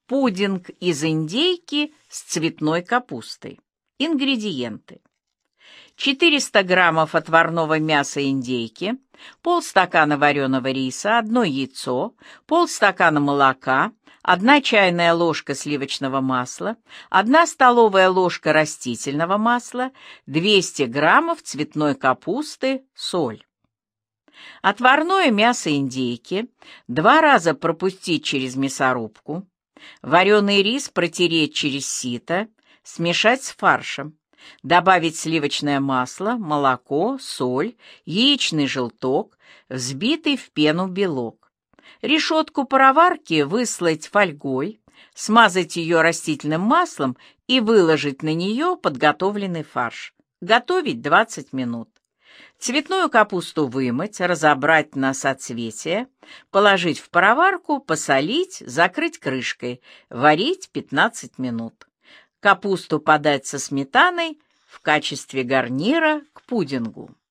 Пудинг из индейки с цветной капустой. Ингредиенты. 400 граммов отварного мяса индейки, полстакана вареного риса, 1 яйцо, полстакана молока, 1 чайная ложка сливочного масла, 1 столовая ложка растительного масла, 200 граммов цветной капусты, соль. Отварное мясо индейки 2 раза пропустить через мясорубку, вареный рис протереть через сито, смешать с фаршем. Добавить сливочное масло, молоко, соль, яичный желток, взбитый в пену белок. Решетку пароварки выслать фольгой, смазать ее растительным маслом и выложить на нее подготовленный фарш. Готовить 20 минут. Цветную капусту вымыть, разобрать на соцветия, положить в пароварку, посолить, закрыть крышкой, варить 15 минут. Капусту подать со сметаной в качестве гарнира к пудингу.